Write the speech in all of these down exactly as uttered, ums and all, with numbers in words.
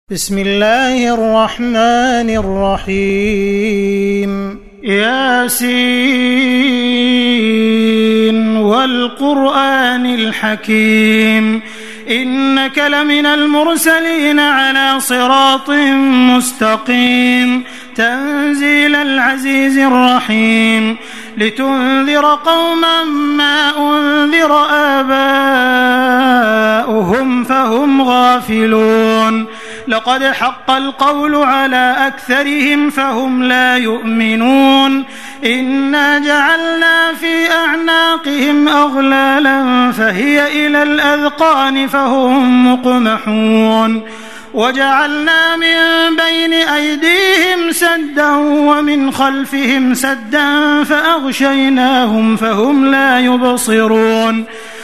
بسم الله الرحمن الرحيم ياسين والقرآن الحكيم إنك لمن المرسلين على صراط مستقيم تنزيل العزيز الرحيم لتنذر قوما ما أنذر آباؤهم فهم غافلون لقد حق القول على أكثرهم فهم لا يؤمنون إنا جعلنا في أعناقهم أغلالا فهي إلى الأذقان فهم مقمحون وجعلنا من بين أيديهم سدا ومن خلفهم سدا فأغشيناهم فهم لا يبصرون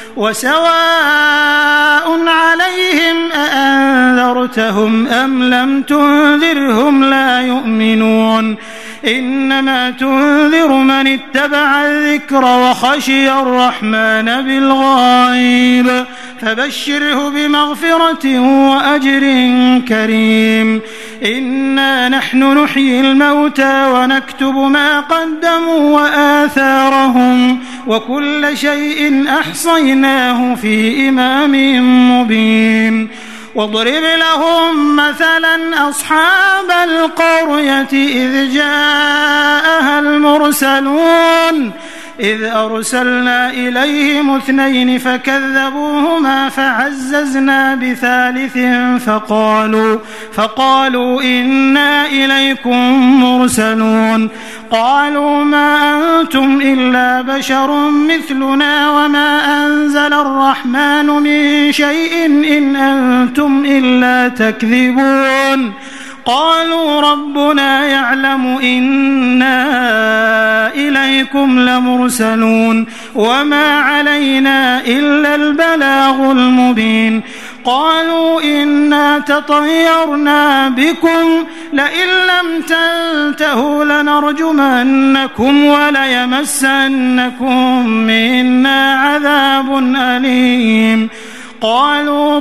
وسواء عليهم أأنذرتهم أم لم تنذرهم لا يؤمنون إنما تنذر من اتبع الذكر وخشي الرحمن بالغيب فبشره بمغفرة وأجر كريم إنا نحن نحيي الموتى ونكتب ما قدموا وآثارهم وكل شيء أحصيناه في إمام مبين واضرب لهم مثلا أصحاب القرية إذ جاءها المرسلون إذ أرسلنا إليهم اثنين فكذبوهما فعززنا بثالث فقالوا, فقالوا إنا إليكم مرسلون قالوا ما أنتم إلا بشر مثلنا وما أنزل الرحمن من شيء إن أنتم إلا تكذبون قالوا ربنا يعلم إنا إليكم لمرسلون وما علينا إلا البلاغ المبين قالوا إنا تطيرنا بكم لئن لم تنتهوا لنرجمنكم وليمسنكم منا عذاب أليم قالوا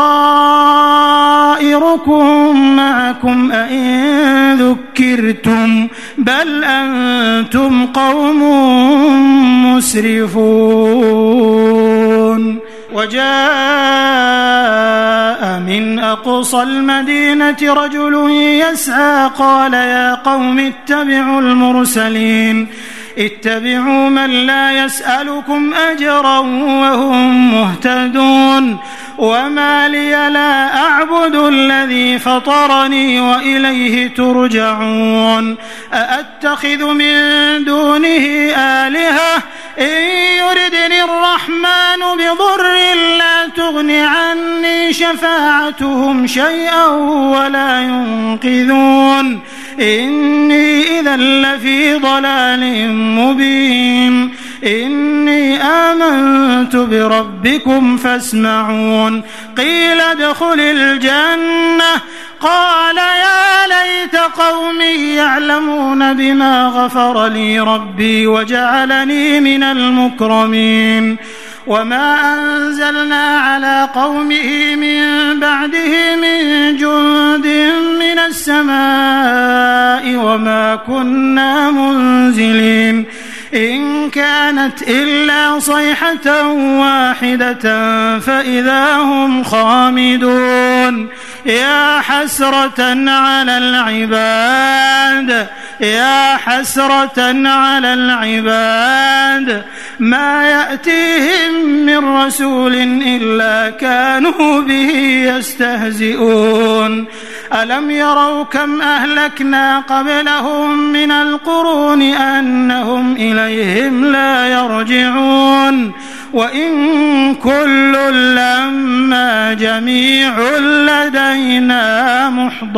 طائركم معكم أئن ذكرتم بل أنتم قوم مسرفون وجاء من أقصى المدينة رجل يسعى قال يا قوم اتبعوا المرسلين اتبعوا من لا يسألكم أجرا وهم مهتدون وما لي لا أعبد الذي فطرني وإليه ترجعون أأتخذ من دونه آلهة إن يردني الرحمن بضر لا تغن عني شفاعتهم شيئا ولا ينقذون إني إذا لفي ضلال مبين إني آمنت بربكم فاسمعون قيل ادخل الجنة قال يا ليت قومي يعلمون بما غفر لي ربي وجعلني من المكرمين وما أنزلنا على قومه من بعده من جند من السماء وما كنا منزلين إن كانت إلا صيحة واحدة فإذا هم خامدون يا حسرة على العباد يا حسرة على العباد ما يأتيهم من رسول إلا كانوا به يستهزئون ألم يروا كم أهلكنا قبلهم من القرون أنهم إليهم لا يرجعون وإن كل لما جميع لدينا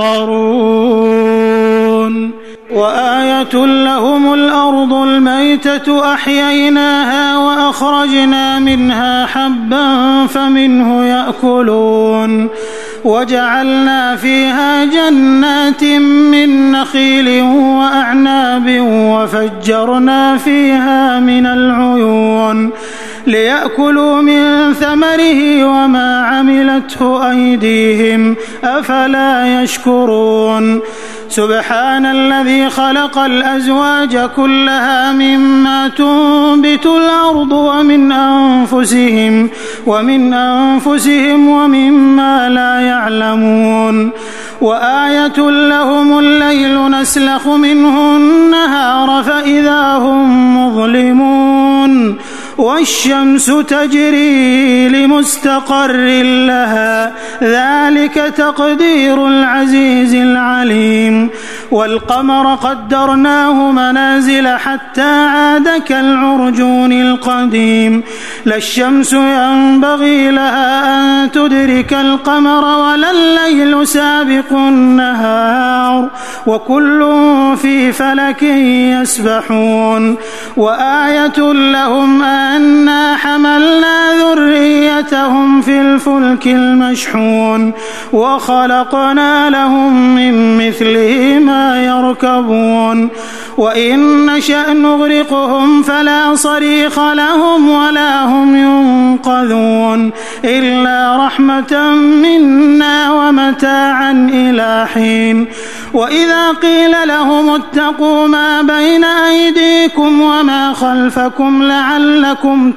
محضرون وآية لهم الأرض الميتة أحييناها وأخرجنا منها حبا فمنه يأكلون وجعلنا فيها جنات من نخيل وأعناب وفجرنا فيها من العيون ليأكلوا من ثمره وما عملته أيديهم أفلا يشكرون سبحان الذي خلق الأزواج كلها مما تنبت الأرض ومن أنفسهم ومن أنفسهم ومما لا يعلمون وآية لهم الليل نسلخ منه النهار فإذا هم مظلمون والشمس تجري لمستقر لها ذلك تقدير العزيز العليم والقمر قدرناه منازل حتى عاد كالعرجون القديم لا الشمس ينبغي لها أن تدرك القمر ولا الليل سابق النهار وكل في فلك يسبحون وآية لهم أنا حملنا ذريتهم في الفلك المشحون وخلقنا لهم من مثله ما يركبون وإن نشأ نغرقهم فلا صريخ لهم ولا هم ينقذون إلا رحمة منا ومتاعا إلى حين وإذا قيل لهم اتقوا ما بين أيديكم وما خلفكم لعلكم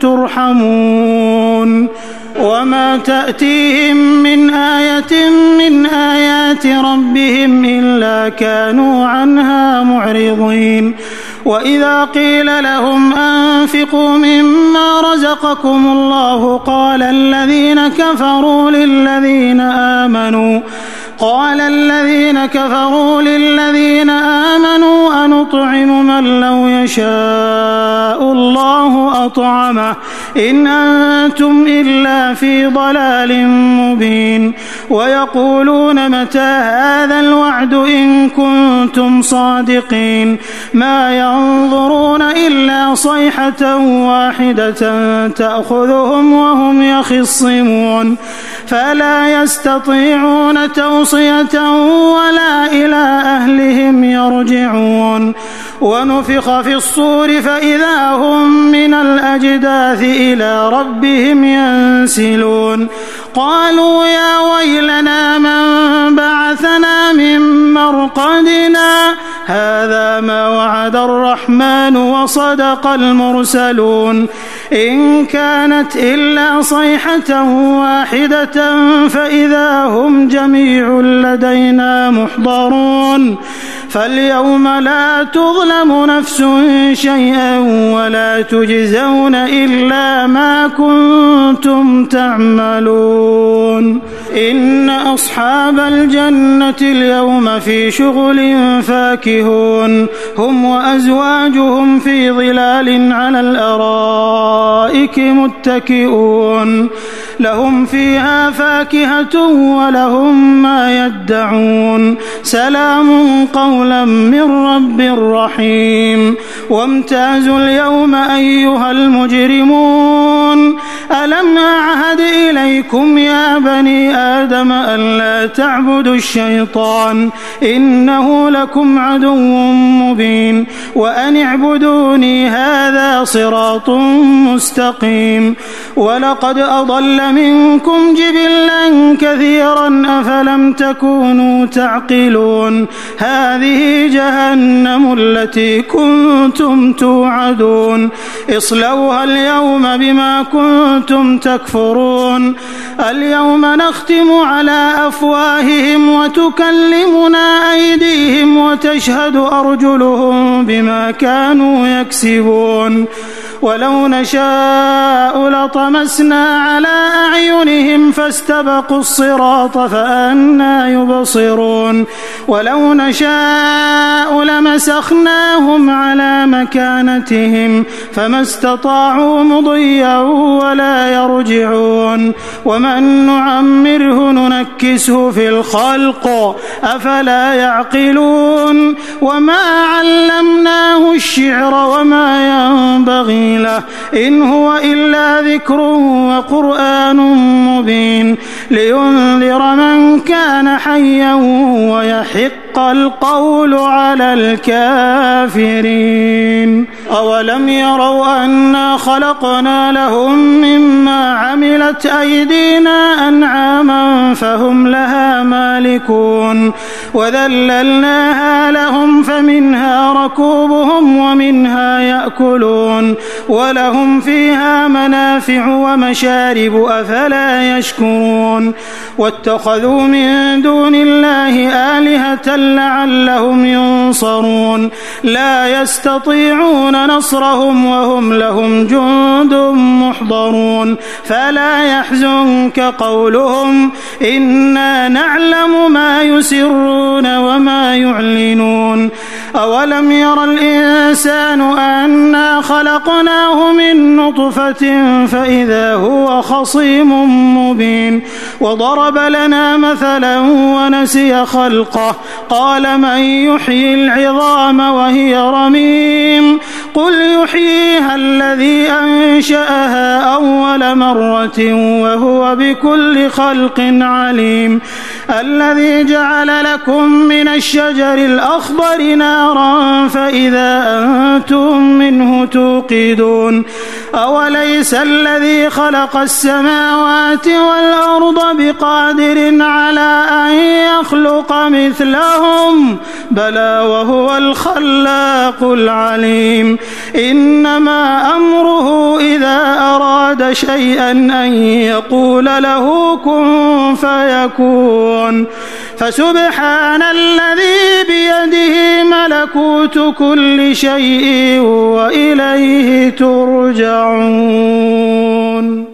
ترحمون وما تأتيهم من آية من آيات ربهم إلا كانوا عنها معرضين وإذا قيل لهم أنفقوا مما رزقكم الله قال الذين كفروا للذين آمنوا قال الذين كفروا للذين آمنوا أنطعم من لو يشاء الله أطعمه إن أنتم إلا في ضلال مبين ويقولون متى هذا الوعد إن كنتم صادقين ما ينظرون إلا صيحة واحدة تأخذهم وهم يخصمون فلا يستطيعون توصية ولا إلى أهلهم يرجعون ونفخ في الصور فإذا هم من الأجداث إلى ربهم ينسلون قالوا يا ويلنا من بعثنا من مرقدنا هذا ما وعد الرحمن وصدق المرسلون إن كانت إلا صيحة واحدة فإذا هم جميع لدينا محضرون فاليوم لا تظلم نفس شيئا ولا تجزون إلا ما كنتم تعملون إن أصحاب الجنة اليوم في شغل فاكهون هم وأزواجهم في ظلال على الأرائك متكئون لهم فيها فاكهة ولهم ما يدعون سلام قولا من رب رحيم وامتازوا اليوم أيها المجرمون ألم أعهد إليكم يا بني آدم ألا تعبدوا الشيطان إنه لكم عدو مبين وأن اعبدوني هذا صراط مستقيم ولقد أضل منكم جبلا كثيرا أفلم تكونوا تعقلون هذه جهنم التي كنتم توعدون اصلوها اليوم بما كنتم تكفرون اليوم نختم على أفواههم وتكلمنا أيديهم وتشهد أرجلهم بما كانوا يكسبون ولو نشاء لطمسنا على أعينهم فاستبقوا الصراط فأنى يبصرون ولو نشاء لمسخناهم على مكانتهم فما استطاعوا مضيا ولا يرجعون ومن نعمره ننكسه في الخلق أفلا يعقلون وما علمناه الشعر وما ينبغي له إن هو إلا ذكر وقرآن مبين لينذر من كان حيا ويحق القول على الكافرين. أولم يروا أنا خلقنا لهم مما عملت أيدينا أنعاما فهم لها مالكون وذللناها لهم فمنها ركوبهم ومنها يأكلون ولهم فيها منافع ومشارب أفلا يشكرون. واتخذوا من دون الله آلهة لعلهم ينصرون لا يستطيعون نصرهم وهم لهم جند محضرون. فلا يحزنك قولهم إنا نعلم ما يسرون وما يعلنون. أولم ير الإنسان أنا خلقناه من نطفة فإذا هو خصيم مبين. وضرب لنا مثلا ونسي خلقه قال من يحيي العظام وهي رميم قل يحييها الذي أنشأها أول مرة وهو بكل خلق عليم. الذي جعل لكم من الشجر الأخضر نارا فإذا أنتم منه توقدون. أوليس الذي خلق السماوات والأرض بقادر على أن يخلق مثلهم بلى وهو الخلاق العليم. إنما أمره إذا أراد شيئا أن يقول له كن فيكون. فسبحان الذي بيده ملكوت كل شيء وإليه ترجعون.